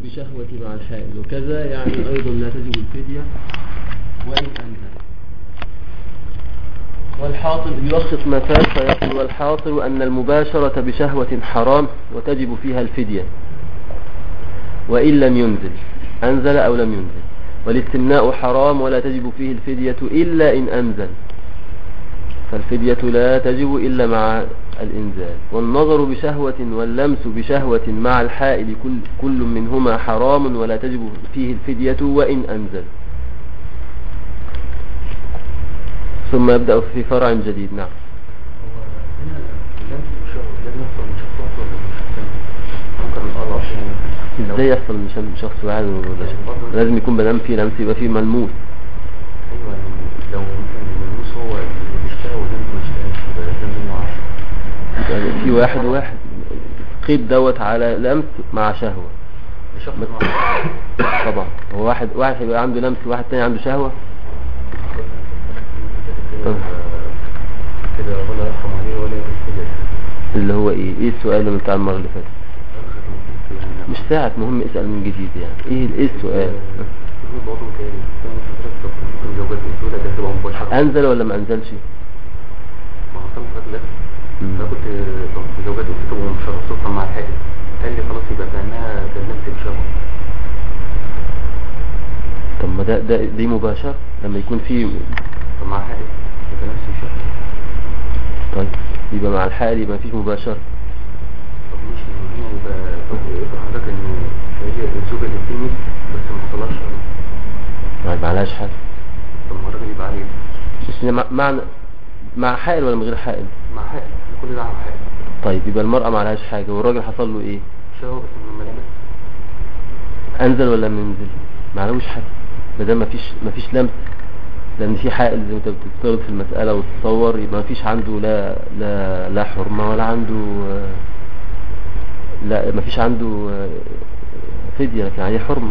بشهوة مع الحائل، وكذا يعني أيضا لا تجب الفدية وإن أنزل. والحاصل يلخص ما فات فيقول: والحاصل أن المباشرة بشهوة حرام وتجب فيها الفدية وإن لم ينزل، أنزل أو لم ينزل. والاستمناء حرام ولا تجب فيه الفدية إلا إن أنزل، فالفدية لا تجب إلا مع الإنزال. والنظر بشهوة واللمس بشهوة مع الحائل كل منهما حرام ولا تجب فيه الفدية وإن أنزل. ثم يبدأ في فرع جديد. نعم. ازاي يحصل من شخص واحد؟ لازم يكون بنام فيه لمس، يبقى فيه ملموس. ايوه، لو مثلا الملموس هو اللي بيشتغل واللمس ما يشتغلش يبقى يعني في واحد قيد دوت على لمس مع شهوة. طبعا هو واحد يبقى عنده لمس وواحد تاني عنده شهوة كده، ولا يرحم عليه ولا يرحم. اللي هو ايه السؤال اللي بتاع المرة اللي فاتت؟ مش ساعة، مهم اسأل من جديد. يعني ايه السؤال؟ انزل ولا ما انزلش؟ ما هو انا كنت في زوجات قلت له مش هرصفها مع الحاجة، قال لي خلاص يبقى كأنها كلمت بشهوة. طب ما دي مباشر لما يكون في طب مع حاجة يبقى نفس الشهوة. طيب يبقى مع الحال يبقى مفيش مباشر. طب مش هنا يبقى حضرتك ان هي الزوجة اللي بتلمس بس ما حصلهاش ما معلهاش حاجة. طب ما الراجل يبقى عليه بس مع حائل ولا من غير حائل؟ مع حائل، كل ده مع حائل. طيب يبقى المرأة معلهاش حاجة والراجل حصل له ايه؟ شهوة بس لما لمس. انزل ولا منزل؟ معلوش حاجة بدل مفيش لمس، لان في حائل زي ما انت بتفترض في المسألة وتتصور، يبقى مفيش عنده لا حرمة ولا عنده لا مفيش عنده فدية، لكن عليه حرمة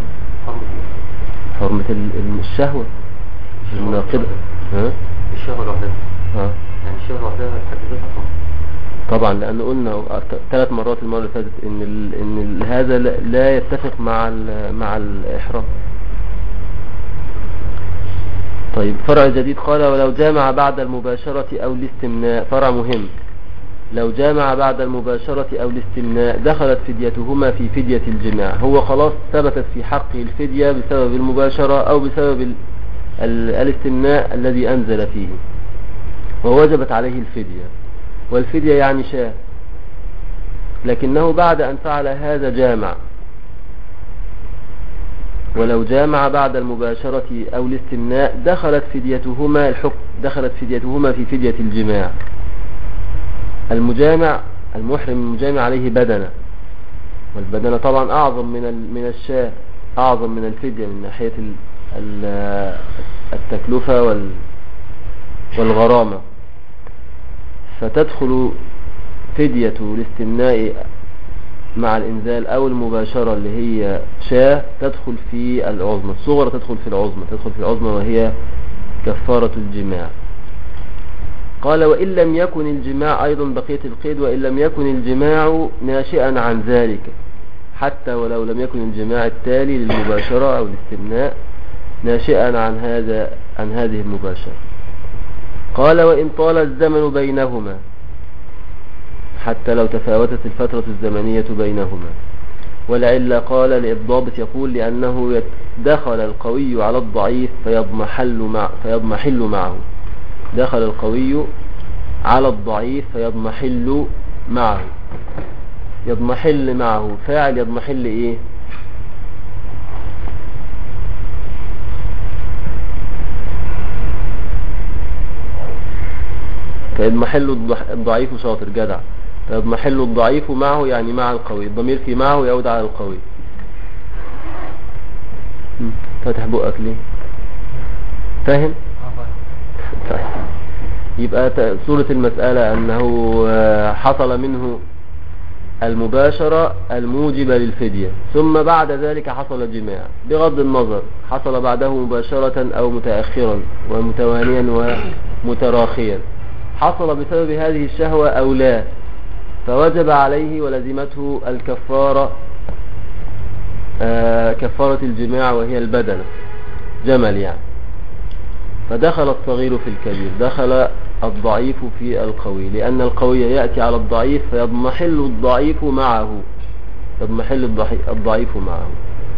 الشهوة الناقضة. الشهوة لوحدها يعني الشهوة لوحدها حد ذاتها طبعا، لأن قلنا 3 مرات المرة اللي فاتت إن هذا لا يتفق مع الإحرام. طيب فرع جديد قال: ولو جامع بعد المباشرة أو الاستمناء. فرع مهم: لو جامع بعد المباشرة أو الاستمناء دخلت فديتهما في فدية الجماع. هو خلاص ثبتت في حقه الفدية بسبب المباشرة أو بسبب الاستمناء الذي أنزل فيه، ووجبت عليه الفدية. والفدية يعني شاة، لكنه بعد أن فعل هذا جامع. ولو جامع بعد المباشرة أو الاستمناء دخلت فديتهما في فدية الجماع. المحرم المجامع عليه بدنة، والبدنة طبعا أعظم من الشاة، أعظم من الفدية من ناحية التكلفة والغرامة. فتدخل فدية الاستمناء مع الإنزال أو المباشرة اللي هي شاة تدخل في العظمى، الصغرى تدخل في العظمى وهي كفارة الجماع. قال: وإن لم يكن الجماع، أيضا بقية القيد: وإن لم يكن الجماع ناشئا عن ذلك، حتى ولو لم يكن الجماع التالي للمباشرة أو الاستمناء ناشئا عن هذه المباشرة. قال: وإن طال الزمن بينهما، حتى لو تفاوتت الفترة الزمنية بينهما. ولعل قال للضابط يقول: لأنه دخل القوي على الضعيف فيضمحل معه. دخل القوي على الضعيف فيضمحل معه. يضمحل معه فاعل يضمحل ايه؟ فيضمحل الضعيف شاطر جدع. فيضمحل الضعيف معه يعني مع القوي، الضمير في معه يعود على القوي. فاتح بقك ليه؟ فاهم؟ طيب. يبقى صورة المسألة أنه حصل منه المباشرة الموجبة للفدية، ثم بعد ذلك حصل جماع، بغض النظر حصل بعده مباشرة أو متأخرا ومتوانيا ومتراخيا، حصل بسبب هذه الشهوة أو لا، فوجب عليه ولزمته الكفارة كفارة الجماع وهي البدنة، جمل يعني. فدخل الصغير في الكبير، دخل الضعيف في القوي، لأن القوي يأتي على الضعيف فيضمحل الضعيف معه، يضمحل الضعيف معه.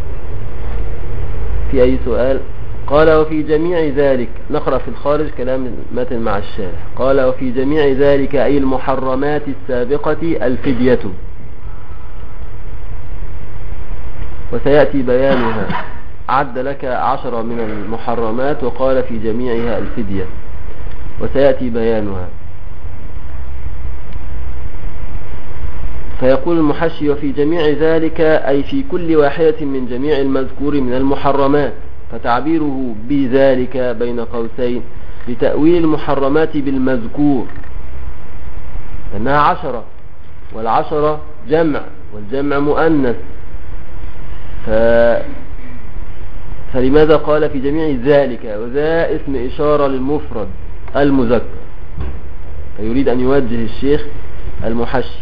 في أي سؤال؟ قال وفي جميع ذلك، نقرأ في الخارج كلام متن مع الشارح. قال وفي جميع ذلك أي المحرمات السابقة الفدية، وسيأتي بيانها. عد لك 10 من المحرمات وقال في جميعها الفدية، وسيأتي بيانها. فيقول المحشي وفي جميع ذلك أي في كل واحدة من جميع المذكور من المحرمات، فتعبيره بذلك بين قوسين لتأويل المحرمات بالمذكور، لأنها 10 والعشرة جمع والجمع مؤنث، فلماذا قال في جميع ذلك؟ وذا اسم إشارة للمفرد المذكر، فيريد أن يوجه الشيخ المحشي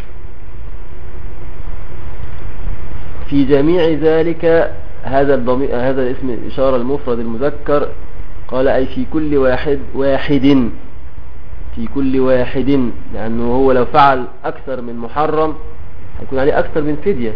في جميع ذلك. هذا الاسم إشارة المفرد المذكر، قال أي في كل واحد في كل واحد، لأنه هو لو فعل أكثر من محرم هيكون عليه أكثر من فدية.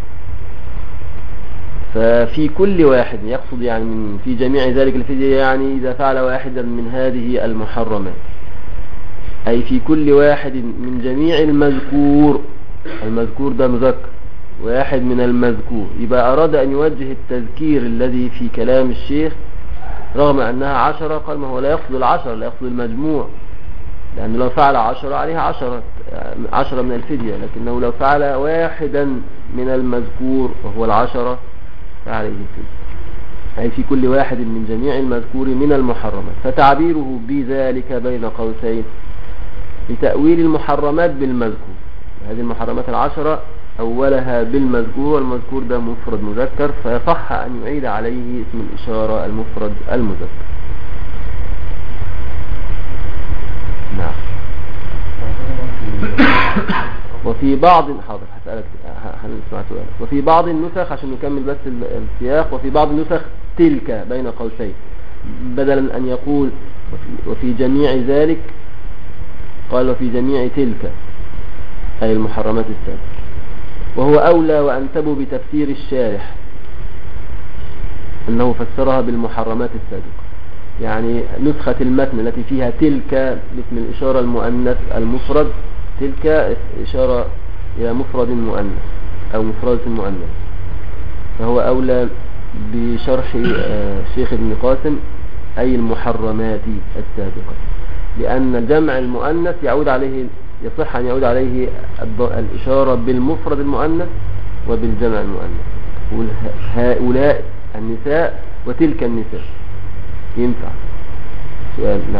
ففي كل واحد يقصد يعني من في جميع ذلك الفدية، يعني إذا فعل واحدا من هذه المحرمات، أي في كل واحد من جميع المذكور. المذكور ده مذكر، واحد من المذكور، يبقى أراد أن يوجه التذكير الذي في كلام الشيخ رغم أنها 10. قال ما هو لا يقصد 10، لا يقصد المجموع، لأنه لو فعل 10 عليها 10 من الفدية، لكنه لو فعل واحدا من المذكور وهو 10 فعليه الفدية، أي في كل واحد من جميع المذكور من المحرمات. فتعبيره بذلك بين قوسين لتأويل المحرمات بالمذكور. هذه المحرمات 10 أولها بالمذكور، والمذكور ده مفرد مذكر، فيصح أن يعيد عليه اسم الإشارة المفرد المذكر. نعم. وفي بعض حاضر هسألك هنسمع سؤال. وفي بعض النسخ عشان نكمل بس السياق، وفي بعض النسخ تلك بين قوسين، بدلا أن يقول وفي جميع ذلك قال وفي جميع تلك أي المحرمات السابقة. وهو أولى وأنتب بتفسير الشارح أنه فسرها بالمحرمات السابقة، يعني نسخة المتن التي فيها تلك باسم الإشارة المؤنث المفرد، تلك إشارة إلى مفرد مؤنث أو مفردة مؤنث، فهو أولى بشرح الشيخ ابن قاسم أي المحرمات السابقة، لأن الجمع المؤنث يعود عليه، يصح أن يعود عليه الإشارة بالمفرد المؤنث وبالجمع المؤنث. هؤلاء النساء وتلك النساء ينفع. سؤال. نعم.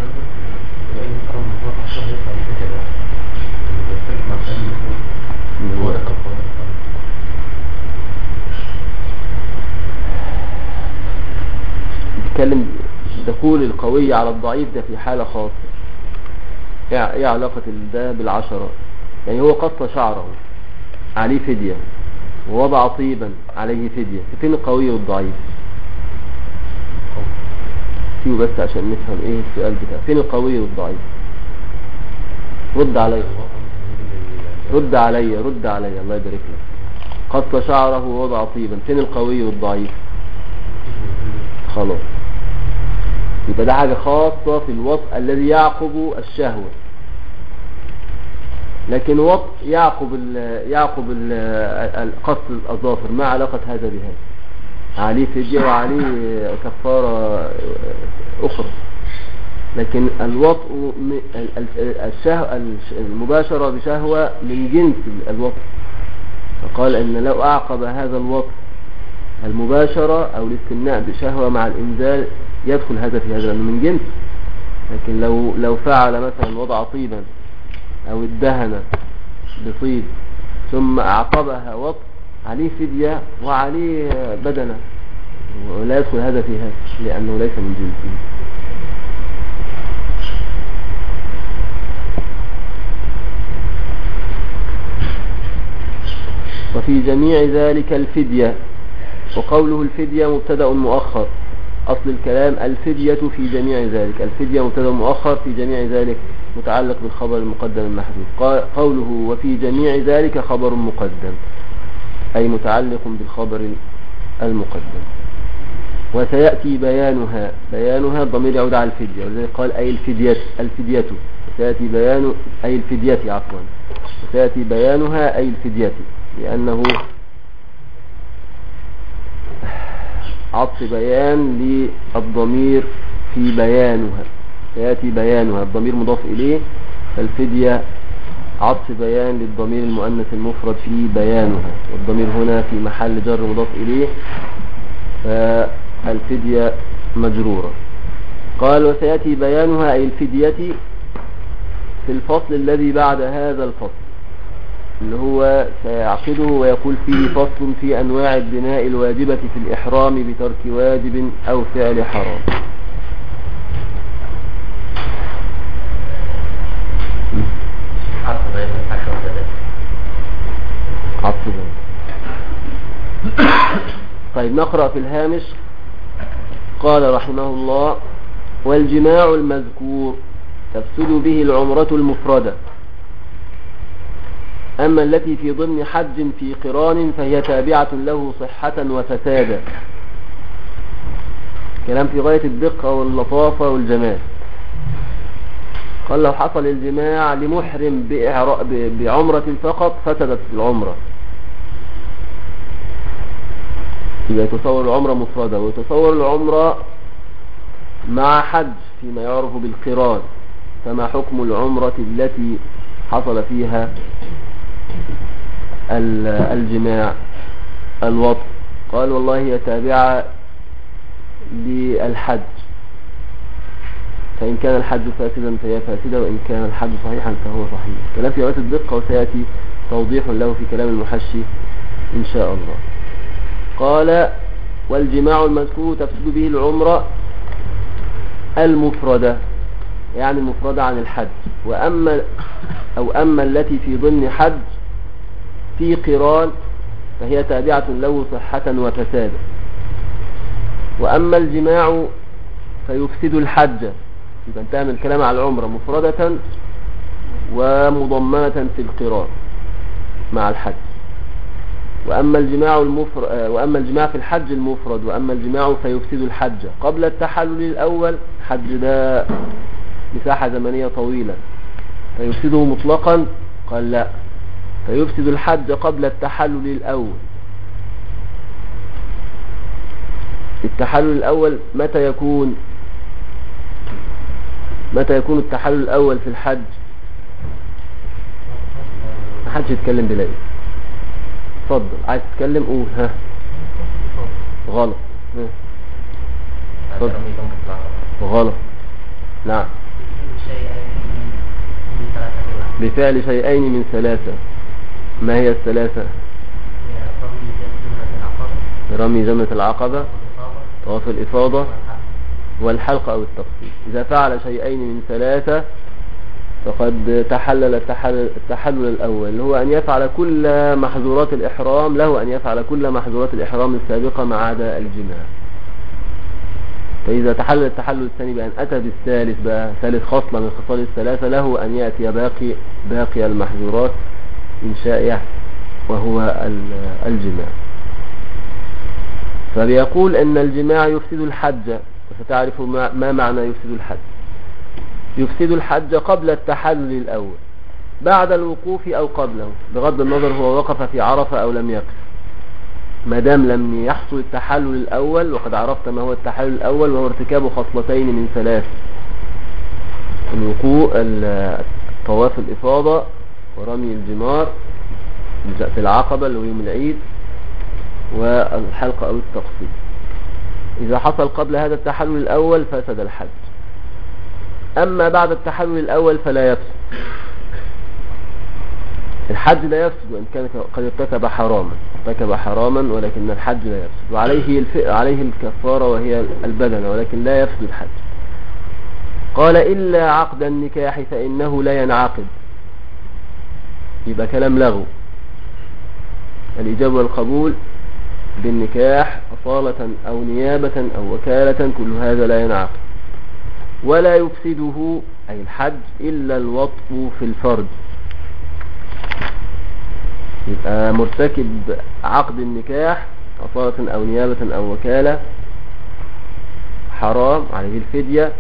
بيتكلم دخول القوي على الضعيف ده في حالة خاصة. ايه علاقة ده بالعشرة؟ يعني هو قص شعره عليه فدية، ووضع طيبا عليه فدية، فين القوي والضعيف؟ فيه بس عشان نفهم ايه السؤال بتاعه، فين القوي والضعيف؟ رد علي رد علي رد علي الله يبارك لك. قص شعره ووضع طيبا، فين القوي والضعيف؟ خلاص، يبقى ده حاجة خاصة في الوطء الذي يعقب الشهوة، لكن وطء يعقب قص الأظافر، ما علاقة هذا بهذا؟ عليه فدية وعليه كفارة أخرى، لكن الوطء المباشرة بشهوة من جنس الوطء، فقال إن لو أعقب هذا الوطء المباشرة أو الاستمناء بشهوة مع الإنزال يدخل هذا في هذا لأنه من جنس. لكن لو فعل مثلا وضع طيبا أو ادهن بطيب ثم أعقبها وطء، عليه فدية وعليه بدنة، ولا يدخل هذا في هذا لأنه ليس من جنسه. وفي جميع ذلك الفدية وقوله الفدية مبتدأ مؤخر، أصل الكلام الفدية في جميع ذلك، الفدية مبتدأ مؤخر في جميع ذلك متعلق بالخبر المقدم المحذوف. قوله وفي جميع ذلك خبر مقدم أي متعلق بالخبر المقدم. وسيأتي بيانها الضمير يعود على الفدية، ولذلك قال أي الفدية وسيأتي بيان أي الفدية عفوا، وسيأتي بيانها أي الفدية، لأنه عطف بيان للضمير في بيانها، سيأتي بيانها الضمير مضاف إليه، فالفدية عطف بيان للضمير المؤنث المفرد في بيانها، والضمير هنا في محل جر مضاف إليه، فالفدية مجرورة. قال وسيأتي بيانها أي الفدية في الفصل الذي بعد هذا الفصل، اللي هو سيعقده ويقول فيه فصل في أنواع البناء الواجبة في الإحرام بترك واجب أو فعل حرام. عطف بيان. طيب نقرأ في الهامش. قال رحمه الله والجماع المذكور تفسد به العمرة المفردة، أما التي في ضمن حج في قران فهي تابعة له صحة وفسادا. كلام في غاية الدقة واللطافة والجمال. قال لو حصل الجماع لمحرم بعمرة فقط فسدت العمرة، يبقى يتصور العمرة مفردة، ويتصور العمرة مع حج فيما يعرف بالقران، فما حكم العمرة التي حصل فيها الجماع الوطء؟ قال والله هي تابعة للحج، فإن كان الحج فاسدا فهي فاسدة، وإن كان الحج صحيحا فهو صحيح. كلام في غاية الدقة وسيأتي توضيح له في كلام المحشي إن شاء الله. قال والجماع المذكور تفسد به العمرة المفردة، يعني المفردة عن الحج، أما التي في ضمن حج في قران فهي تابعة له صحة وفسادا. وأما الجماع فيفسد الحج، يبقى انتهى من الكلام على العمرة مفردة ومضمنة في القران مع الحج. وأما الجماع في الحج المفرد، وأما الجماع فيفسد الحج قبل التحلل الأول، حج ده مساحة زمنية طويلة، فيفسده مطلقا؟ قال لا، فيفسد الحج قبل التحلل الأول. التحلل الأول متى يكون التحلل الأول في الحج؟ ما حدش يتكلم بلاقي. اتفضل، عايز تتكلم قول. ها غلط. اتفضل. غلط. نعم. بفعل شيئين من ثلاثة. ما هي الثلاثة؟ رمي جمرة العقبة، طواف الإفاضة، والحلق أو التقصير. إذا فعل شيئين من ثلاثة فقد تحلل التحلل الأول، اللي هو أن يفعل كل محظورات الإحرام، له أن يفعل كل محظورات الإحرام السابقة ما عدا الجماع. فإذا تحلل التحلل الثاني بأن أتى بالثالث بقى، ثالث خصلة من خصال الثلاثة، له أن يأتي باقي المحظورات إن شاء، وهو الجماع. فبيقول أن الجماع يفسد الحج، وستعرف ما معنى يفسد الحج. يفسد الحج قبل التحلل الأول، بعد الوقوف أو قبله، بغض النظر هو وقف في عرفة أو لم يقف، ما دام لم يحصل التحلل الأول. وقد عرفت ما هو التحلل الأول، وهو ارتكاب خصلتين من ثلاث: الوقوع، طواف الإفاضة، ورمي الجمار في العقبة اللي هو يوم العيد، والحلق أو التقصير. إذا حصل قبل هذا التحلل الأول فسد الحج. أما بعد التحلل الأول فلا يفسد الحج، لا يفسد، وإن كان قد ارتكب حراما، ولكن الحج لا يفسد، وعليه الكفارة وهي البدنة، ولكن لا يفسد الحج. قال إلا عقد النكاح فإنه لا ينعقد. يبقى كلام لغو. الإجابة والقبول بالنكاح أصالة أو نيابة أو وكالة كل هذا لا ينعقد. ولا يفسده أي الحج إلا الوطء في الفرج. يبقى مرتكب عقد النكاح أصالة أو نيابة أو وكالة حرام عليه الفدية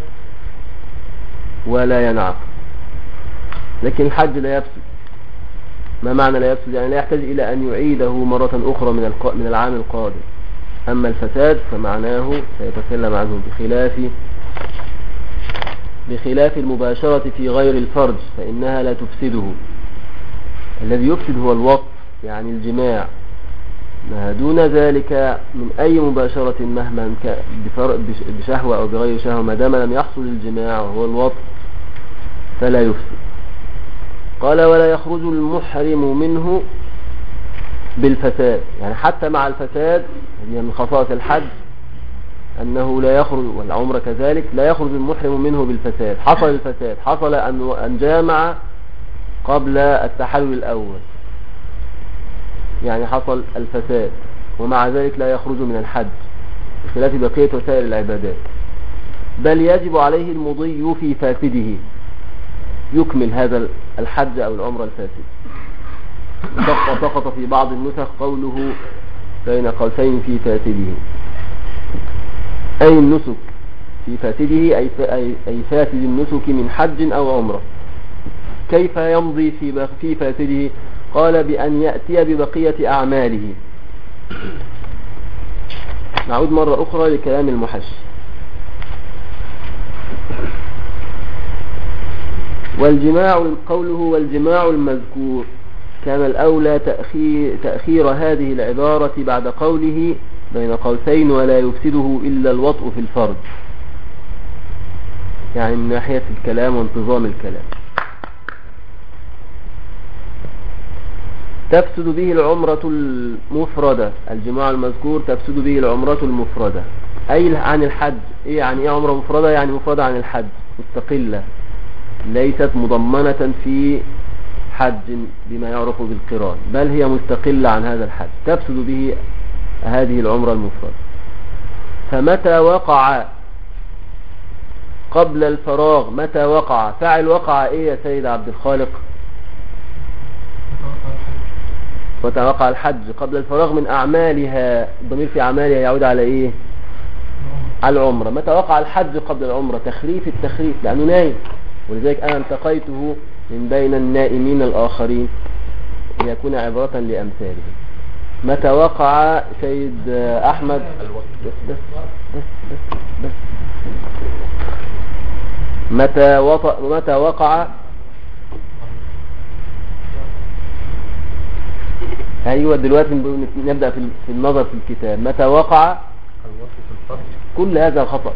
ولا ينعقد. لكن الحج لا يفسد. ما معنى لا يفسد؟ يعني لا يحتاج إلى أن يعيده مرة أخرى من العام القادم. أما الفساد فمعناه سيتكلم عنه بخلاف المباشرة في غير الفرج فإنها لا تفسده. الذي يفسد هو الوطء يعني الجماع، ما دون ذلك من أي مباشرة مهما بشهوة أو بغير شهوة ما دام لم يحصل الجماع وهو الوطء فلا يفسد. قال ولا يخرج المحرم منه بالفساد، يعني حتى مع الفساد هي من خصائص الحج أنه لا يخرج، والعمر كذلك لا يخرج المحرم منه بالفساد. حصل الفساد، حصل أن جامع قبل التحلل الأول، يعني حصل الفساد ومع ذلك لا يخرج من الحج بخلاف بقية وسائر العبادات. بل يجب عليه المضي في فاسده، يكمل هذا الحج أو العمر الفاسد. وسقط في بعض النسخ قوله بين قوسين في فاسده، أي النسك في فاسده أي فاسد النسك من حج أو عمرة. كيف يمضي في فاسده؟ قال بأن يأتي ببقية أعماله. نعود مرة أخرى لكلام المحشي. والجماع قوله والجماع المذكور كان الأولى تأخير هذه العبارة بعد قوله بين قوسين ولا يفسده إلا الوطء في الفرج، يعني من ناحية الكلام وانتظام الكلام. تفسد به العمرة المفردة، الجماع المذكور تفسد به العمرة المفردة أي عن الحج. يعني ايه عمرة مفردة؟ يعني مفردة عن الحج، مستقلة ليست مضمنة في حج بما يعرف بالقران، بل هي مستقلة عن هذا الحج. تفسد به هذه العمرة المفردة. فمتى وقع قبل الفراغ، متى وقع فاعل وقع ايه يا سيد عبد الخالق؟ متى وقع الحج قبل الفراغ من أعمالها، الضمير في أعمالها يعود على ايه؟ على العمرة. متى وقع الحج قبل العمرة؟ تخريف التخريف لأنه نايم، ولذلك أنا التقيته من بين النائمين الآخرين ليكون عبرة لأمثاله. متى وقع سيد أحمد؟ بس متى وقع؟ أيوة دلوقتي نبدأ في النظر في الكتاب. متى وقع؟ كل هذا خطأ.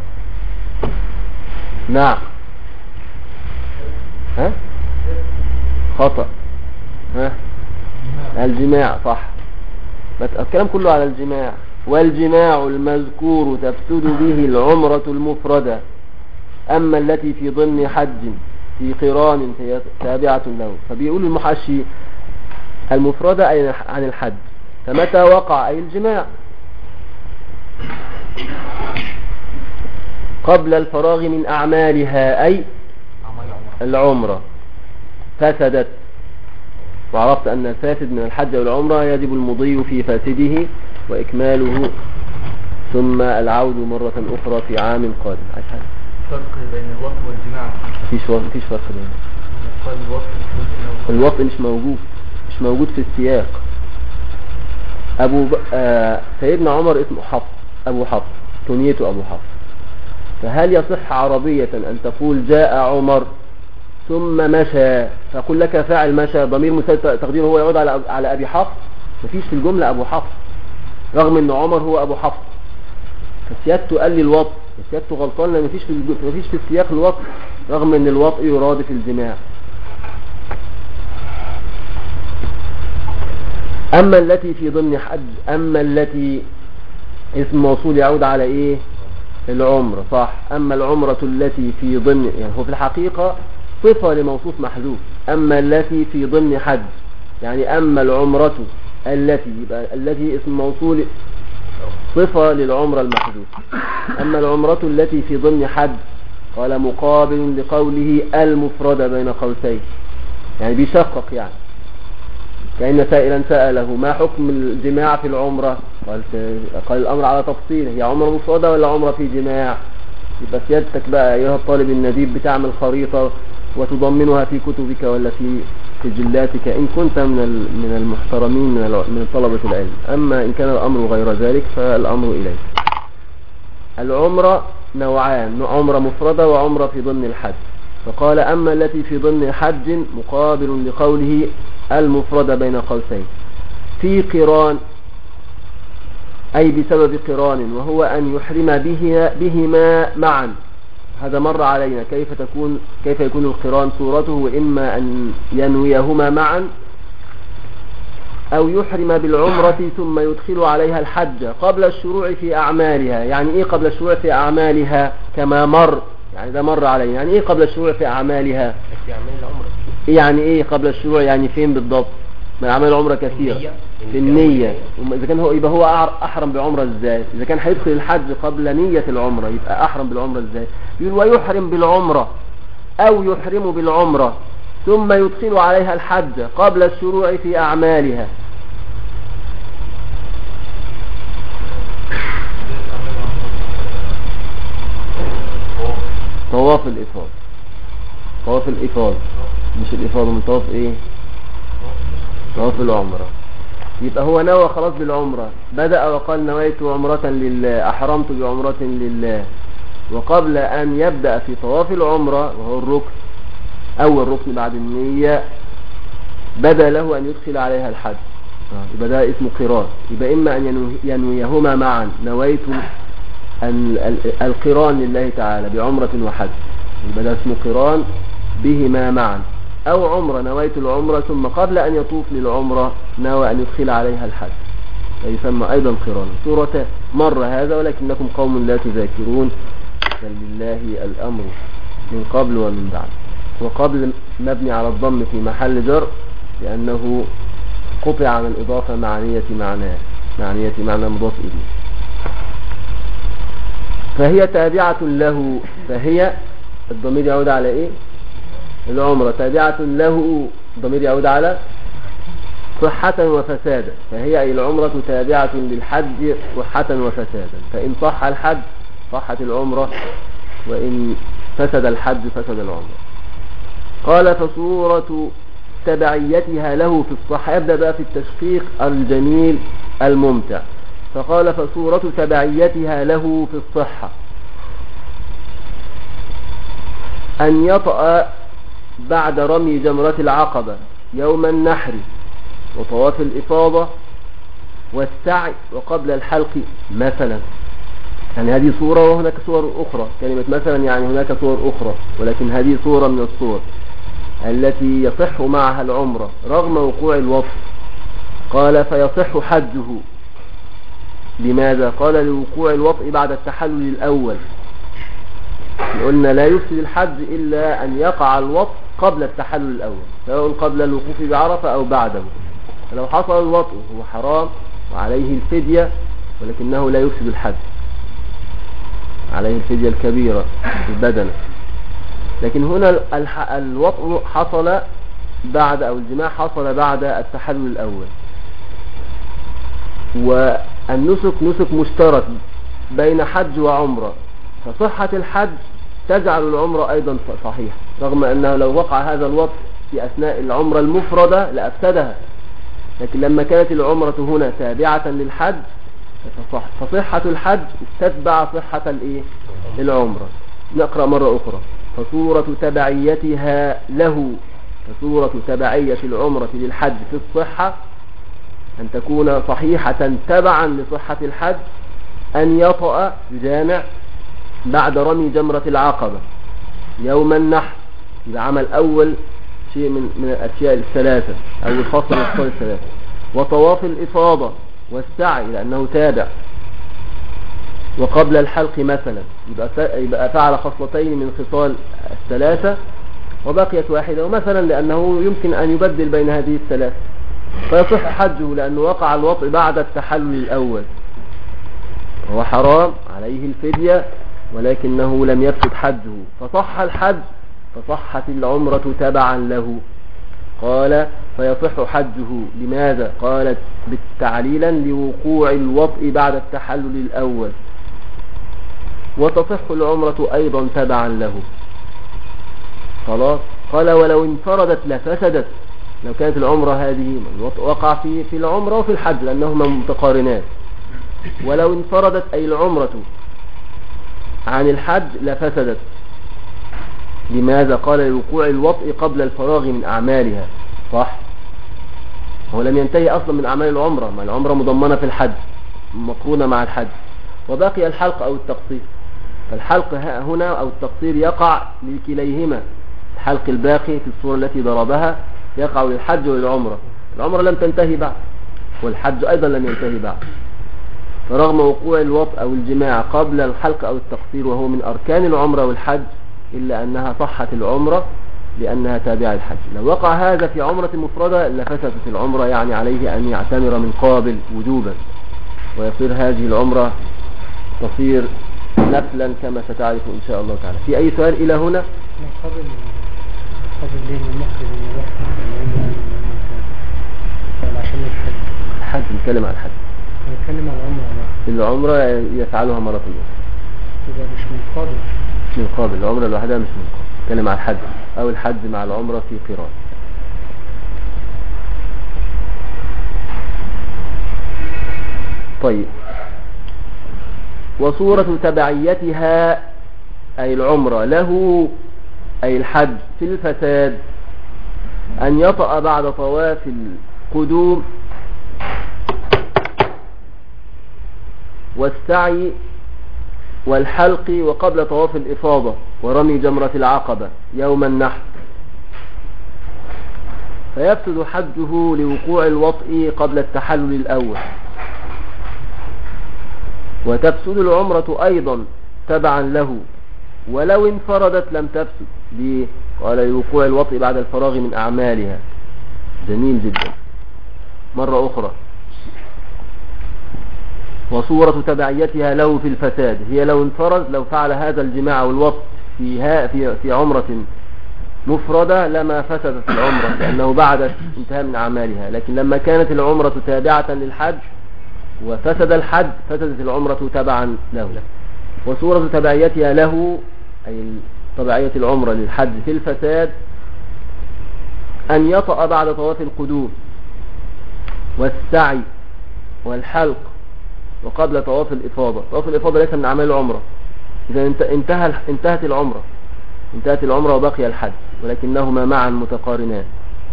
نعم ها خطأ. ها الجماع صح، الكلام كله على الجماع. والجماع المذكور تفسد به العمرة المفردة، أما التي في ضمن حج في قران هي تابعة له. فبيقول المحشي المفردة أي عن الحج. فمتى وقع أي الجماع قبل الفراغ من أعمالها أي العمرة فسدت. وعرفت أن الفاسد من الحج والعمرة يجب المضي في فاسده وإكماله ثم العود مرة أخرى في عام قادم. فرق بين الوطء والجماع؟ مفيش فرق بينهم. الوطء مش موجود في السياق. سيدنا عمر اسمه حفص، أبو حفص، كنيته أبو حفص. فهل يصح عربية أن تقول جاء عمر ثم مشى فقل لك فاعل مشى ضمير مسدد تقديره هو يعود على أبي حفص؟ مفيش في الجملة أبو حفص رغم أن عمر هو أبو حفص. فسيادته قال لي الوطء، سيادته غلطان لأن مفيش في السياق الوطء رغم أن الوطء يرادف الجماع. أما التي في ضمن حج، أما التي اسم موصول يعود على إيه؟ العمرة صح. أما العمرة التي في ضمن، يعني هو في الحقيقة صفة لموصوف محذوف. أما التي في ضمن حج يعني أما العمرة التي، يبقى التي اسم موصول صفة للعمرة المحدودة. أما العمرة التي في ضمن حج قال مقابل لقوله المفردة بين قوسين، يعني بيشقق، يعني كأن سائلا سأله ما حكم الجماع في العمرة، قال الأمر على تفصيل، هي عمرة مفردة ولا عمرة في جماع؟ يبقى سيادتك بقى أيها الطالب النديب بتعمل خريطة وتضمنها في كتبك ولا في سجلاتك إن كنت من المحترمين من طلبة العلم. أما إن كان الأمر غير ذلك فالأمر إليك. العمرة نوعان، عمرة مفردة وعمرة في ضمن الحج. فقال أما التي في ضمن حج مقابل لقوله المفردة بين قوسين في قران، أي بسبب قران، وهو أن يحرم بهما معا. هذا مر علينا كيف يكون القران صورته، إما أن ينويهما معا أو يحرم بالعمرة ثم يدخل عليها الحج قبل الشروع في أعمالها. يعني إيه قبل الشروع في أعمالها؟ كما مر، يعني ده مر علينا. يعني إيه قبل الشروع في أعمالها؟ في أعمال العمرة. يعني إيه قبل الشروع؟ يعني فين بالضبط؟ ما أعمال العمرة كثيرة. في النية. إذا كان هو يبقى هو أحرم بعمرة إزاي؟ إذا كان هيدخل الحج قبل نية العمرة يبقى أحرم بالعمرة إزاي؟ يقول ويحرم بالعمرة أو يحرم بالعمرة ثم يدخل عليها الحج قبل الشروع في أعمالها. طواف الإفاضة، طواف الإفاضة مش الإفاضة، من طواف إيه؟ طواف العمرة. يبقى هو نوى خلاص بالعمرة، بدأ وقال نويت عمرة لله، أحرمت بعمرة لله، وقبل أن يبدأ في طواف العمرة وهو الركن أول ركن بعد النية بدأ له أن يدخل عليها الحج، يبقى ده اسمه قران. يبقى إما أن ينويهما معا، نويت القران لله تعالى بعمرة وحج، يبقى ده اسمه قران بهما معا، أو عمرة نويت العمرة ثم قبل أن يطوف للعمرة نوى أن يدخل عليها الحج، يسمى أيضا قران. سورة مر هذا ولكنكم قوم لا تذاكرون، بل لله الأمر من قبل ومن بعد. وقبل مبني على الضم في محل جر لأنه قطع عن الإضافة معنية معنى مضاف إليه. فهي تابعة له، فهي الضمير يعود على إيه؟ العمرة تابعة له، الضمير يعود على صحة وفسادا. فهي أي العمرة تابعة للحج صحة وفسادا، فإن صح الحج صحت العمرة، وإن فسد الحج فسد العمرة. قال فصورة تبعيتها له في الصحة. يبدأ بقى في التشقيق الجميل الممتع. فقال فصورة تبعيتها له في الصحة أن يطأ بعد رمي جمرة العقبة يوم النحر وطواف الإفاضة والسعي وقبل الحلق مثلا. يعني هذه صورة وهناك صور أخرى، كلمة مثلا يعني هناك صور أخرى، ولكن هذه صورة من الصور التي يصح معها العمرة رغم وقوع الوطء. قال فيصح حجه. لماذا؟ قال لوقوع الوطء بعد التحلل الأول. قلنا لا يفسد الحج إلا أن يقع الوطء قبل التحلل الأول، سواء قبل الوقوف بعرفة أو بعده. فلو حصل الوطء هو حرام وعليه الفدية، ولكنه لا يفسد الحج، عليه الفدية الكبيرة بالبدن. لكن هنا الوطء حصل بعد، أو الجماع حصل بعد التحلل الأول، والنسك نسك مشترك بين حج وعمرة، فصحة الحج تجعل العمرة أيضا صحيحة، رغم أنه لو وقع هذا الوطء في أثناء العمرة المفردة لأفسدها. لكن لما كانت العمرة هنا تابعة للحج فصحة الحج تتبع صحة العمرة. نقرأ مرة أخرى. فصورة تبعيتها له، فصورة تبعية العمرة للحج في الصحة أن تكون صحيحة تبعا لصحة الحج أن يطأ جامع بعد رمي جمرة العقبة يوم النحر. إذا عمل أول شيء من الأشياء الثلاثة أو الفصل من الفصل الثلاثة، وطواف الإفاضة والسعي لأنه تابع، وقبل الحلق مثلا يبقى فعل خصلتين من خصال الثلاثة وبقيت واحدة، ومثلا لأنه يمكن أن يبدل بين هذه الثلاث، فيصح حجه لأنه وقع الوطء بعد التحلل الأول. هو حرام عليه الفدية ولكنه لم يفسد حجه فصح الحج فصحت العمرة تبعا له. قال فيصح حجه لماذا؟ قالت بالتعليلا لوقوع الوطء بعد التحلل الأول، وتصح العمرة أيضا تبعا له. خلاص. قال ولو انفردت لفسدت، لو كانت العمرة هذه وقع في العمرة وفي الحج لأنهما متقارنات، ولو انفردت أي العمرة عن الحج لفسدت. لماذا؟ قال لوقوع الوطء قبل الفراغ من أعمالها. صح، هو لم ينتهي أصلا من أعمال العمرة، ما العمرة مضمنة في الحج مقرونة مع الحج، وبقي الحلق أو التقصير. فالحلق هنا أو التقصير يقع لكليهما، الحلق الباقي في الصورة التي ضربها يقع للحج وللعمرة. العمرة لم تنتهي بعد والحج أيضا لم ينتهي بعد، فرغم وقوع الوطء أو الجماع قبل الحلق أو التقصير وهو من أركان العمرة والحج إلا أنها صحت العمرة لأنها تابعة الحج. لو وقع هذا في عمرة مفردة لفسدت العمرة، يعني عليه أن يعتمر من قابل وجوبا، ويصير هذه العمرة تصير نفلا كما ستعرف إن شاء الله تعالى. في أي سؤال إلى هنا؟ قبل ليه المخرج عشان الحج نتكلم عن الحج، نتكلم عن العمرة يفعلها مرة أخرى. يبقى مش من قابل، مش من قابل، العمرة لوحدها مش من قابل. نتكلم عن الحج أو الحج مع العمرة في قران. طيب، وصورة تبعيتها أي العمرة له أي الحج في الفساد أن يطأ بعد طواف القدوم والسعي والحلق وقبل طواف الإفاضة ورمي جمرة العقبة يوم النحر، فيفسد حجه لوقوع الوطء قبل التحلل الأول، وتفسد العمرة أيضا تبعا له ولو انفردت لم تفسد. ليه؟ قال لوقوع الوطء بعد الفراغ من أعمالها. جميل جدا. مرة أخرى، وصورة تبعيتها له في الفساد هي لو انفرد، لو فعل هذا الجماع والوطء في عمرة مفردة لما فسدت العمرة لأنه بعد انتهاء من أعمالها، لكن لما كانت العمرة تابعة للحج وفسد الحج فسدت العمرة تبعا له. وصورة تبعيتها له أي تبعية العمرة للحج في الفساد أن يطأ بعد طواف القدوم والسعي والحلق وقبل طواف الإفاضة. طواف الإفاضة ليس من أعمال العمرة، إذا انتهت العمرة وبقي الحج، ولكنهما معا متقارنان.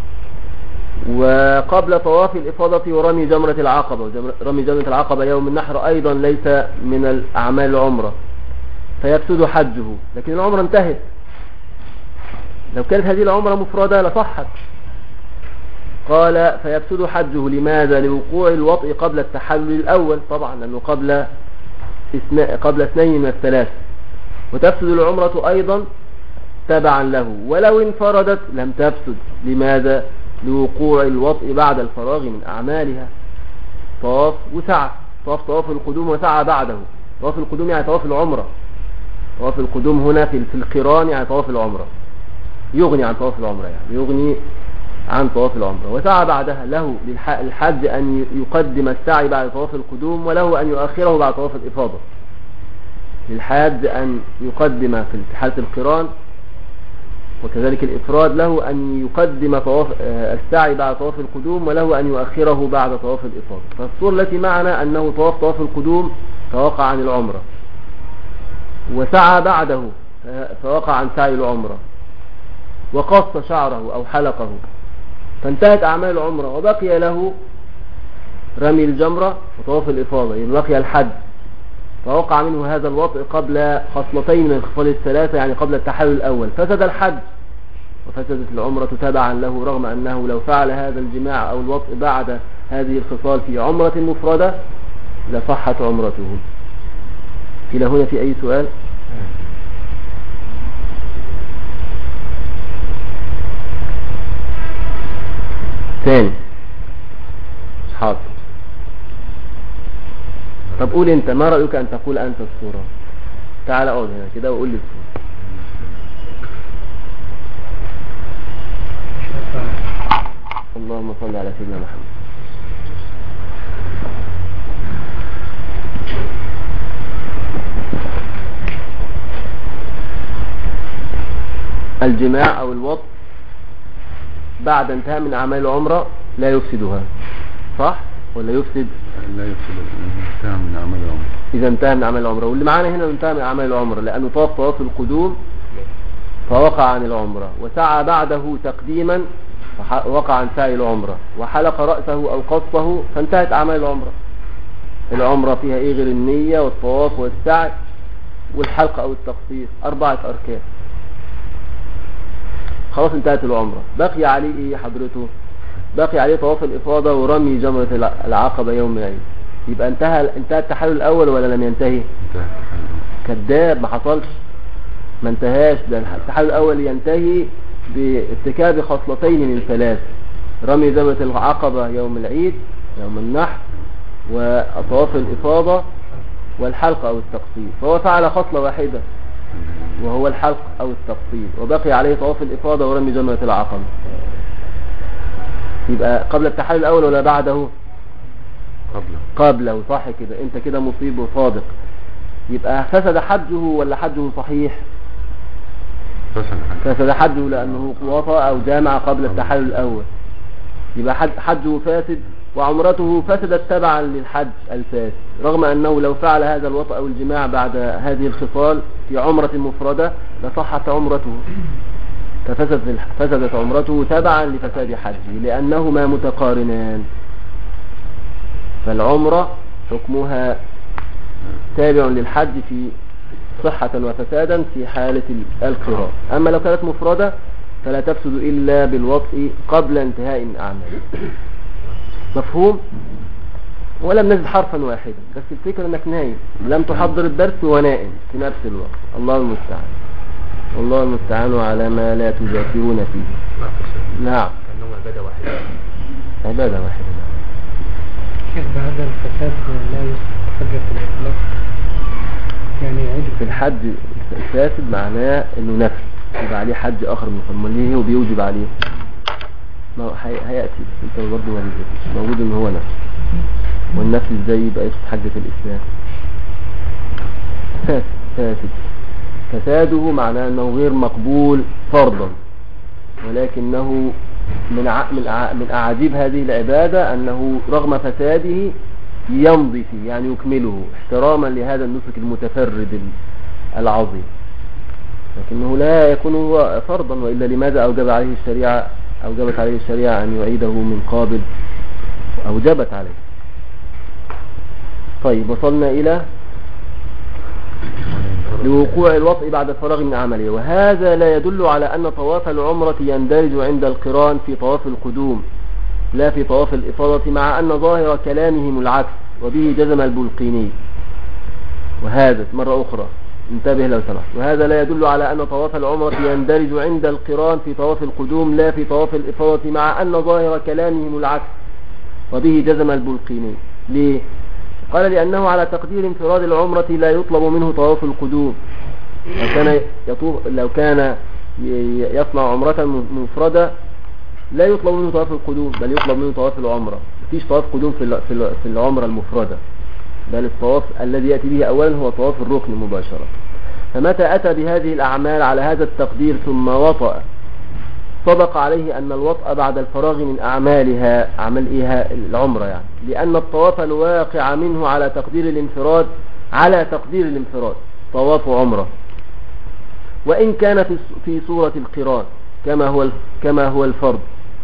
وقبل طواف الإفاضة ورمي جمرة العقبة، رمي جمرة العقبة يوم النحر أيضا ليس من أعمال العمرة فيفسد حجه، لكن العمرة انتهت. لو كانت هذه العمرة مفردة لصحت. قال فيفسد حجه لماذا؟ لوقوع الوطء قبل التحلل الأول، طبعا لأنه قبل اثنين من الثلاث. وتفسد العمرة أيضا تبعا له ولو انفردت لم تفسد. لماذا؟ لوقوع الوطء بعد الفراغ من أعمالها. طواف وسعى، طواف القدوم وسعى بعده. طواف القدوم يعني طواف العمرة، طواف القدوم هنا في القران يعني طواف العمرة، يغني عن طواف العمرة، يعني يغني عن طواف العمرة. وسعى بعدها، له للحج أن يقدم السعي بعد طواف القدوم وله أن يؤخره بعد طواف الإفاضة. للحاج أن يقدم في حالة القران، وكذلك الإفراد له أن يقدم السعي بعد طواف القدوم وله أن يؤخره بعد طواف الإفاضة. فالصورة التي معنا أنه طواف القدوم فوقع عن العمرة، وسعى بعده فوقع عن سعي العمرة، وقص شعره أو حلقه فانتهت أعمال العمرة، وبقي له رمي الجمرة وطواف الإفاضة، يعني بقي الحج، فوقع منه هذا الوطء قبل خصلتين من الخصال الثلاثة، يعني قبل التحلل الأول، فسد الحج وفسدت العمرة تبعا له، رغم أنه لو فعل هذا الجماع أو الوطء بعد هذه الخصال في عمرة مفردة لصحت عمرته. إلى هنا في أي سؤال؟ ثاني حاضر. طب قول انت، ما رأيك ان تقول انت الصورة؟ تعال اقعد هنا كده وقول لي الصورة. اللهم صل على سيدنا محمد. الجماع او الوطء بعد انتهاء من اعمال العمرة لا يفسدها، صح ولا يفسد؟ لا يفسد، انتهى من اعمال العمرة. اذا انتهى من اعمال العمرة، واللي معانا هنا انتهى من اعمال العمرة لانه طاف طواف القدوم فوقع عن العمرة، وسعى بعده تقديما فوقع عن سعي العمرة، وحلق رأسه او قصه فانتهت اعمال العمرة. العمرة فيها ايه غير النية والطواف والسعي والحلق او التقصير؟ 4 اركان. خلاص انتهت العمرة، بقي عليه ايه حضرته؟ بقي عليه طواف الافاضة ورمي جمرة العقبة يوم العيد. يبقى انتهى التحلل الاول ولا لم ينتهي؟ انتهى التحلل. كذاب، ما حصلش، ما انتهاش. ده التحلل الاول ينتهي بارتكاب خصلتين من 3: رمي جمرة العقبة يوم العيد يوم النحر، وطواف الافاضة والحلق او التقصير. فهو فعل خصلة واحدة وهو الحلق او التقصير، وبقي عليه طواف الافاضة ورمي جمرة العقبة. يبقى قبل التحلل الاول ولا بعده؟ قبله، صح كده. انت كده مصيب وصادق. يبقى فسد حجه ولا حجه صحيح؟ فسد حجه لانه وطأ او جامع قبل التحلل الاول. يبقى حجه فاسد وعمرته فسدت تبعا للحج الفاسد، رغم انه لو فعل هذا الوطأ او الجماع بعد هذه الخصال في عمرة مفردة لصحت عمرته، ففسدت عمرته تبعا لفساد حجه لانهما متقارنان. فالعمرة حكمها تابع للحج في صحة وفسادا في حالة القران. اما لو كانت مفردة فلا تفسد الا بالوطء قبل انتهاء الاعمال. مفهوم؟ ولم نجد حرفا واحدا، بس الفكرة انك نايم، لم تحضر الدرس ونائم في نفس الوقت. الله المستعان، والله المستعان على ما لا تذاكرون فيه. نعم، كأنه عبادة واحدة. عبادة واحدة. شيخ بهذا الفساد لا يصبح حجة في الإطلاق، يعني يعيد في الحج الفاسد معناه انه نفل يبقى عليه حج اخر من القرآن. ليه هو بيوجب عليه؟ ما هو هيأتي، انت برضه ما بيجبش، موجود ان هو نفل. والنفل ازاي يبقى يفسد حجة الاسلام؟ فاسد. فساده معناه انه غير مقبول فرضا، ولكنه من اعاجيب هذه العبادة انه رغم فساده يمضي فيه، يعني يكمله احتراما لهذا النسك المتفرد العظيم، لكنه لا يكون هو فرضا. وإلا لماذا أوجبت عليه الشريعة أن يعيده من قابل؟ أوجبت عليه. طيب، وصلنا إلى لوقوع الوطء بعد الفراغ من عمله. وهذا لا يدل على أن طواف العمرة يندرج عند القران في طواف القدوم لا في طواف الإفاضة، مع أن ظاهر كلامهم العكس، وبه جزم البلقيني. وهذا مرة أخرى انتبه لو سمحت، وهذا لا يدل على أن طواف العمرة يندرج عند القران في طواف القدوم لا في طواف الإفاضة، مع أن ظاهر كلامهم العكس، وبه جزم البلقيني. ليه؟ قال لأنه على تقدير انفراد العمرة لا يطلب منه طواف القدوم. لو كان يصنع عمرة مفردة لا يطلب منه طواف القدوم، بل يطلب منه طواف العمرة. مفيش طواف قدوم في العمرة المفردة، بل الطواف الذي يأتي به أولا هو طواف الركن مباشرة. فمتى أتى بهذه الأعمال على هذا التقدير ثم وطأ، صدق عليه أن الوطأ بعد الفراغ من أعمالها، أعمال إيها العمرة يعني، لأن الطواف الواقع منه على تقدير الانفراد طواف عمرة، وإن كان في صورة القران كما هو الفرض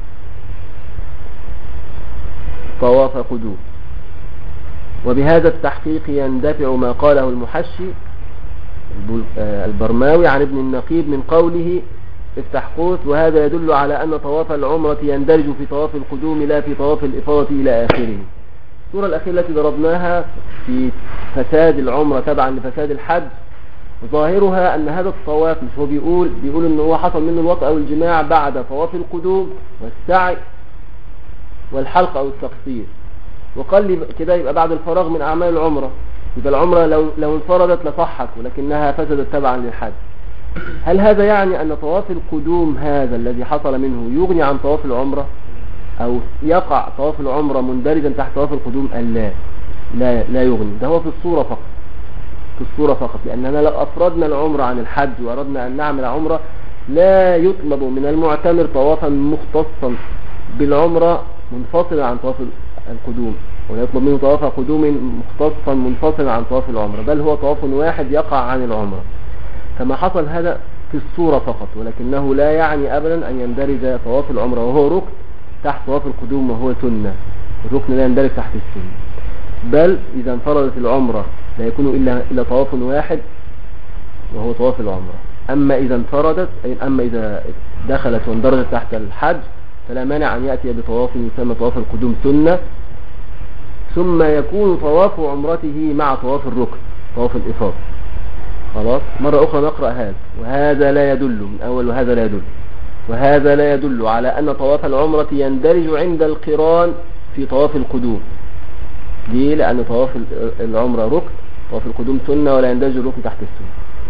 طواف قدوم. وبهذا التحقيق يندفع ما قاله المحشي البرماوي عن ابن النقيب من قوله افتح قوس: وهذا يدل على أن طواف العمرة يندرج في طواف القدوم لا في طواف الإفاضة إلى آخره. الصورة الأخيرة التي ضربناها في فساد العمرة تبعا لفساد الحج، ظاهرها أن هذا الطواف، مش هو بيقول أنه هو حصل منه الوطأ أو الجماع بعد طواف القدوم والسعي والحلق أو التقصير، وقال لي كده يبقى بعد الفراغ من أعمال العمرة، يبقى العمرة لو انفردت لصحت ولكنها فسدت تبعا للحج. هل هذا يعني أن طواف القدوم هذا الذي حصل منه يغني عن طواف العمرة، أو يقع طواف العمرة مندرجا تحت طواف القدوم؟ لا يغني. ده هو في الصورة فقط، في الصورة فقط، لأننا لو أفردنا العمرة عن الحج وأردنا أن نعمل عمرة لا يطلب من المعتمر طوافا مختصا بالعمرة منفصلا عن طواف القدوم، ولا يطلب منه طواف قدوم مختصا منفصلا عن طواف العمرة، بل هو طواف واحد يقع عن العمرة. كما حصل هذا في الصورة فقط، ولكنه لا يعني أبدا أن يندرج طواف العمرة وهو ركن تحت طواف القدوم وهو سنة. الركن لا يندرج تحت السنة، بل إذا انفردت العمرة لا يكون إلا طواف واحد وهو طواف العمرة. أما إذا انفردت، أما إذا دخلت واندرجت تحت الحج فلا مانع أن يأتي بطواف يسمى طواف القدوم سنة، ثم يكون طواف عمرته مع طواف الركن طواف الإفاضة. خلاص، مرة أخرى نقرأ هذا. وهذا لا يدل من أول، وهذا لا يدل على أن طواف العمرة يندرج عند القران في طواف القدوم. ليه؟ لأن طواف العمرة ركن، طواف القدوم سنة، ولا يندرج الركن تحت السنة.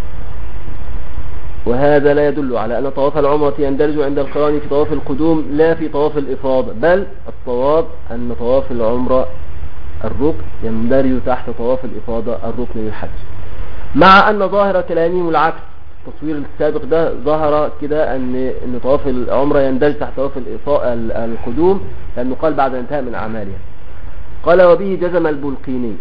وهذا لا يدل على أن طواف العمرة يندرج عند القران في طواف القدوم لا في طواف الإفاضة، بل الصواب أن طواف العمرة الركن يندرج تحت طواف الإفاضة الركن للحج. مع أن ظاهر كلامهم العكس، التصوير السابق ده ظهر كده أن طواف العمرة يندرج تحت طواف القدوم، لأنه قال بعد انتهاء من أعمالها. قال وبه جزم البلقيني.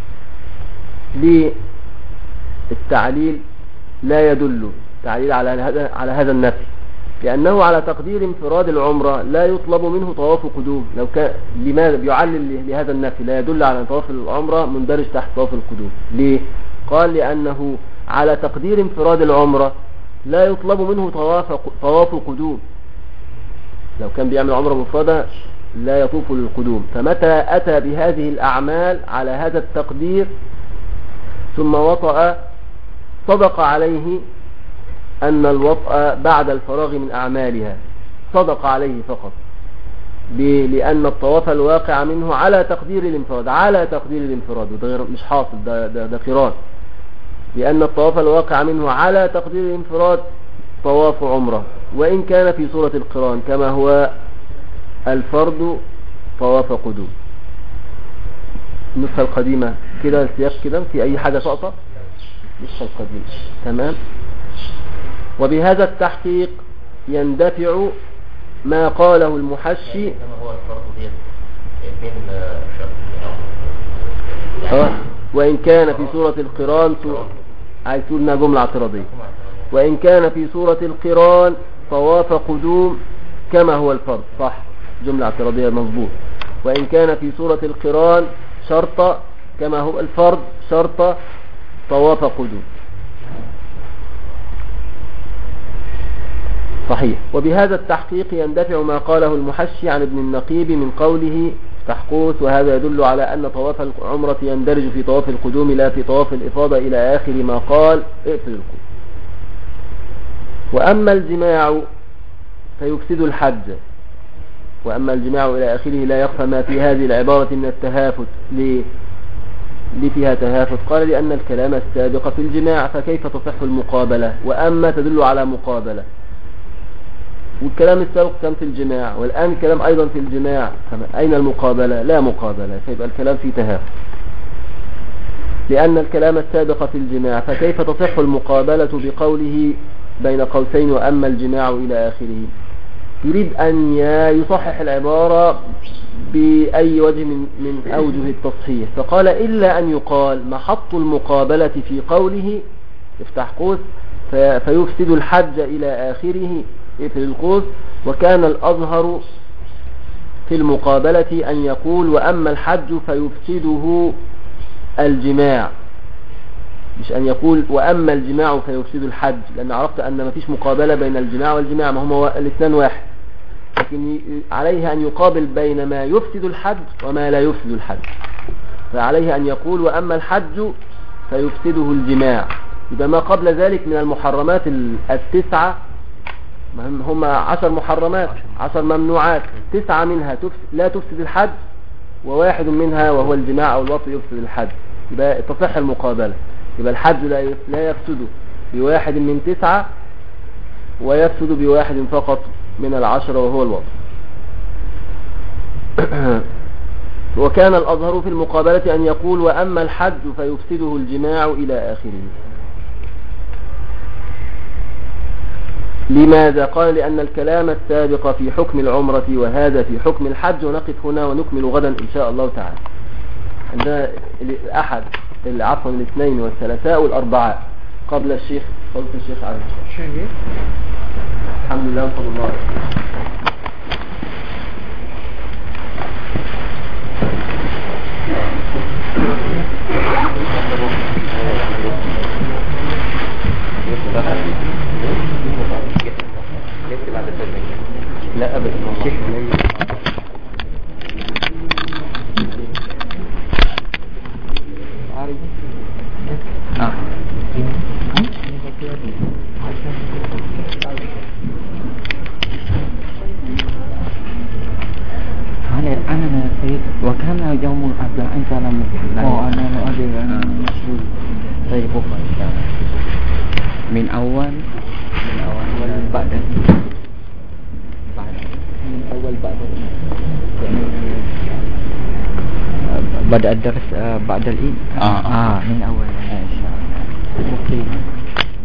للتعليل لا يدل تعليل على هذا النفي، لأنه على تقدير انفراد العمرة لا يطلب منه طواف قدوم. لو كان لماذا بيعلل لهذا النفي لا يدل على أن طواف العمرة مندرج تحت طواف القدوم؟ ليه؟ قال لأنه على تقدير انفراد العمرة لا يطلب منه طواف قدوم. لو كان بيعمل عمرة مفردة لا يطوف للقدوم، فمتى أتى بهذه الأعمال على هذا التقدير ثم وطأ صدق عليه أن الوطأ بعد الفراغ من أعمالها، صدق عليه فقط، لأن الطواف الواقع منه على تقدير الانفراد، وده غير مش حاصل، ده قران، لأن الطواف الواقع منه على تقدير الانفراد طواف عمرة، وإن كان في صورة القران كما هو الفرد طواف قدوم. النسخة القديمة كده السياق كده في أي حاجة تقطع؟ النسخة القديمة تمام. وبهذا التحقيق يندفع ما قاله المحشي وإن كان في سورة القران عايز تقول انها جملة اعتراضية. وإن كان في سورة القران طواف قدوم كما هو الفرض، صح، جملة اعتراضية مظبوط. وإن كان في سورة القران شرط كما هو الفرض شرط طواف قدوم، صحيح. وبهذا التحقيق يندفع ما قاله المحشي عن ابن النقيب من قوله تحقوث، وهذا يدل على أن طواف العمرة يندرج في طواف القدوم لا في طواف الإفاضة إلى آخر ما قال اقفل القدوم. وأما الجماع فيفسد الحج. وأما الجماع إلى آخره لا يخفى ما في هذه العبارة من التهافت. ليه فيها تهافت؟ قال لأن الكلام السابق في الجماع فكيف تصح المقابلة؟ وأما تدل على مقابلة، والكلام السابق كان في الجماع، والآن الكلام أيضا في الجماع، أين المقابلة؟ لا مقابلة، فيبقى الكلام فيه تهافت. لأن الكلام السابق في الجماع فكيف تصح المقابلة بقوله بين قوسين وأما الجماع إلى آخره؟ يريد أن يصحح العبارة بأي وجه من أوجه التصحيح، فقال إلا أن يقال محط المقابلة في قوله افتح قوس فيفسد الحج إلى آخره في القوس، وكان الأظهر في المقابلة أن يقول وأما الحج فيفسده الجماع، مش أن يقول وأما الجماع فيفسد الحج، لأن عرفت أن ما فيش مقابلة بين الجماع والجماع، ما هما الاثنان واحد، لكن عليه أن يقابل بين ما يفسد الحج وما لا يفسد الحج، فعليه أن يقول وأما الحج فيفسده الجماع. إذا ما قبل ذلك من المحرمات التسعة، هم 10 محرمات 10 ممنوعات، 9 منها لا تفسد الحج وواحد منها وهو الجماع أو الوطء يفسد الحج، يبقى تصح المقابلة. يبقى الحج لا يفسد بواحد من 9 ويفسد بواحد فقط من 10 وهو الوطء. وكان الأظهر في المقابلة أن يقول وأما الحج فيفسده الجماع إلى آخره. لماذا؟ قال لأن الكلام السابق في حكم العمرة وهذا في حكم الحج، ونقف هنا ونكمل غدا إن شاء الله تعالى. عندنا الأحد عفوا الاثنين والثلاثاء والأربعاء قبل الشيخ فضل الشيخ عليه الصلاة. الحمد لله وصلى الله عليه وسلم. لا أبدا أنا سيد وكان يوم الأربعاء أنت لم أنا أدري أنا مشغول. طيب بكرة إن شاء الله من أول بعد من أول بعد يعني بدأ الدرس بعد العيد من أول إن شاء الله.